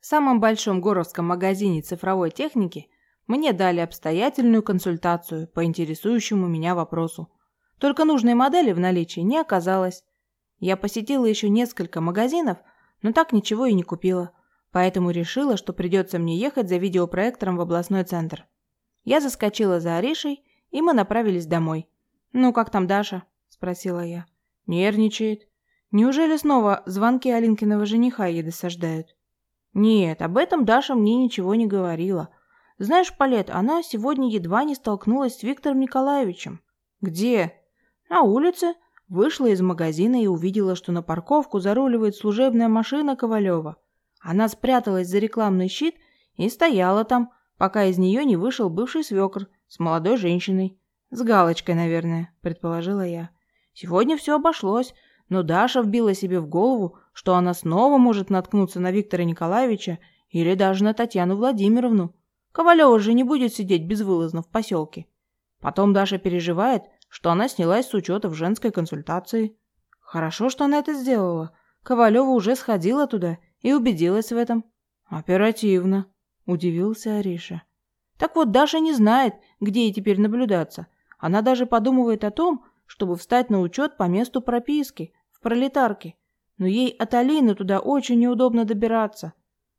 В самом большом горовском магазине цифровой техники мне дали обстоятельную консультацию по интересующему меня вопросу. Только нужной модели в наличии не оказалось. Я посетила еще несколько магазинов, но так ничего и не купила, поэтому решила, что придется мне ехать за видеопроектором в областной центр. Я заскочила за Аришей, и мы направились домой. «Ну, как там Даша?» – спросила я. «Нервничает. Неужели снова звонки Алинкиного жениха ей досаждают?» «Нет, об этом Даша мне ничего не говорила. Знаешь, Палет, она сегодня едва не столкнулась с Виктором Николаевичем». «Где?» «На улице. Вышла из магазина и увидела, что на парковку заруливает служебная машина Ковалева. Она спряталась за рекламный щит и стояла там, пока из нее не вышел бывший свекр с молодой женщиной. С галочкой, наверное», – предположила я. «Сегодня все обошлось, но Даша вбила себе в голову, что она снова может наткнуться на Виктора Николаевича или даже на Татьяну Владимировну. Ковалева же не будет сидеть безвылазно в поселке. Потом Даша переживает, что она снялась с учета в женской консультации. Хорошо, что она это сделала. Ковалева уже сходила туда и убедилась в этом». «Оперативно», – удивился Ариша. «Так вот, Даша не знает, где ей теперь наблюдаться. Она даже подумывает о том, чтобы встать на учет по месту прописки, в пролетарке. Но ей от Алины туда очень неудобно добираться.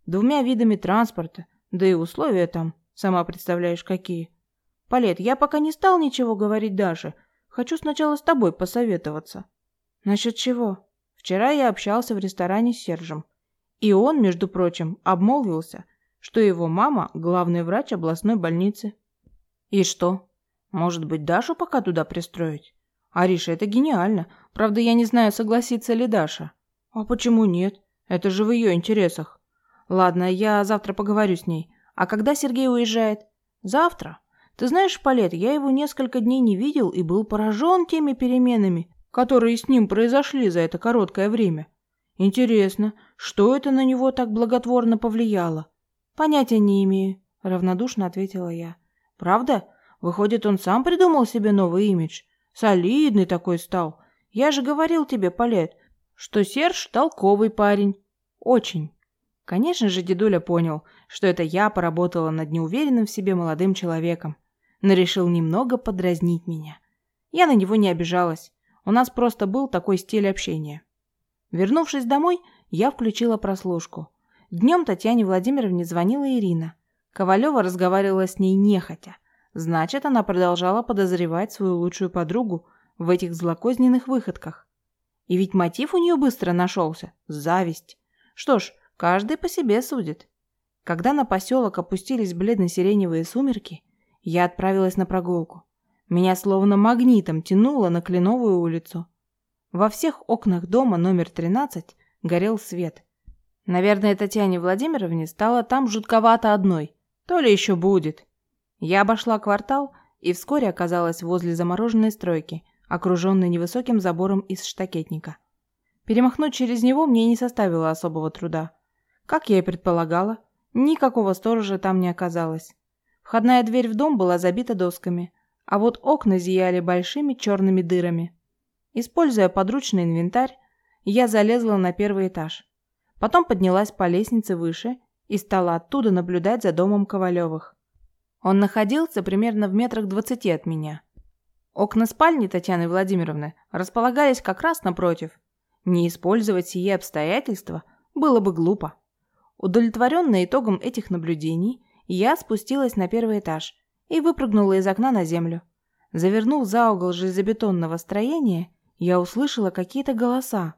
2 видами транспорта, да и условия там, сама представляешь, какие. Палет, я пока не стал ничего говорить Даше. Хочу сначала с тобой посоветоваться». «Насчет чего?» «Вчера я общался в ресторане с Сержем. И он, между прочим, обмолвился, что его мама – главный врач областной больницы». «И что? Может быть, Дашу пока туда пристроить?» «Ариша, это гениально. Правда, я не знаю, согласится ли Даша». «А почему нет? Это же в ее интересах». «Ладно, я завтра поговорю с ней. А когда Сергей уезжает?» «Завтра. Ты знаешь, Палет, я его несколько дней не видел и был поражен теми переменами, которые с ним произошли за это короткое время. Интересно, что это на него так благотворно повлияло?» «Понятия не имею», – равнодушно ответила я. «Правда? Выходит, он сам придумал себе новый имидж? Солидный такой стал. Я же говорил тебе, Палет, что Серж толковый парень. Очень». Конечно же, дедуля понял, что это я поработала над неуверенным в себе молодым человеком, но решил немного подразнить меня. Я на него не обижалась. У нас просто был такой стиль общения. Вернувшись домой, я включила прослушку. Днем Татьяне Владимировне звонила Ирина. Ковалева разговаривала с ней нехотя. Значит, она продолжала подозревать свою лучшую подругу в этих злокозненных выходках. И ведь мотив у нее быстро нашелся – зависть. Что ж, каждый по себе судит. Когда на поселок опустились бледно-сиреневые сумерки, я отправилась на прогулку. Меня словно магнитом тянуло на Кленовую улицу. Во всех окнах дома номер 13 горел свет. Наверное, Татьяне Владимировне стало там жутковато одной. То ли еще будет. Я обошла квартал и вскоре оказалась возле замороженной стройки, окруженной невысоким забором из штакетника. Перемахнуть через него мне не составило особого труда. Как я и предполагала, никакого сторожа там не оказалось. Входная дверь в дом была забита досками, а вот окна зияли большими черными дырами. Используя подручный инвентарь, я залезла на первый этаж. Потом поднялась по лестнице выше и стала оттуда наблюдать за домом Ковалевых. Он находился примерно в метрах 20 от меня. Окна спальни Татьяны Владимировны располагались как раз напротив. Не использовать сие обстоятельства было бы глупо. Удовлетворенная итогом этих наблюдений, я спустилась на первый этаж и выпрыгнула из окна на землю. Завернув за угол железобетонного строения, я услышала какие-то голоса.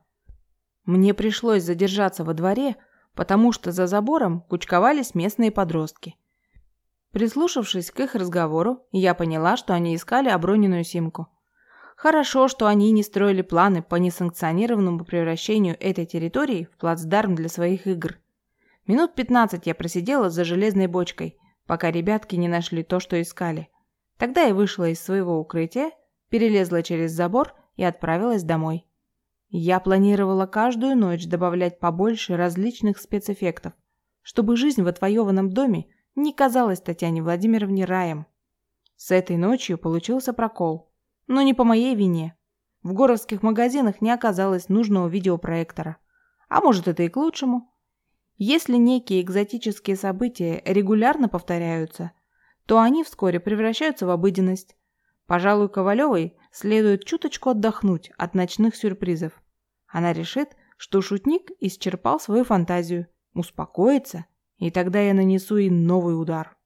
Мне пришлось задержаться во дворе, потому что за забором кучковались местные подростки. Прислушавшись к их разговору, я поняла, что они искали оброненную симку. Хорошо, что они не строили планы по несанкционированному превращению этой территории в плацдарм для своих игр. Минут 15 я просидела за железной бочкой, пока ребятки не нашли то, что искали. Тогда я вышла из своего укрытия, перелезла через забор и отправилась домой. Я планировала каждую ночь добавлять побольше различных спецэффектов, чтобы жизнь в отвоеванном доме не казалась Татьяне Владимировне раем. С этой ночью получился прокол, но не по моей вине. В горовских магазинах не оказалось нужного видеопроектора. А может, это и к лучшему. Если некие экзотические события регулярно повторяются, то они вскоре превращаются в обыденность. Пожалуй, Ковалевой следует чуточку отдохнуть от ночных сюрпризов. Она решит, что шутник исчерпал свою фантазию, успокоится, и тогда я нанесу ей новый удар.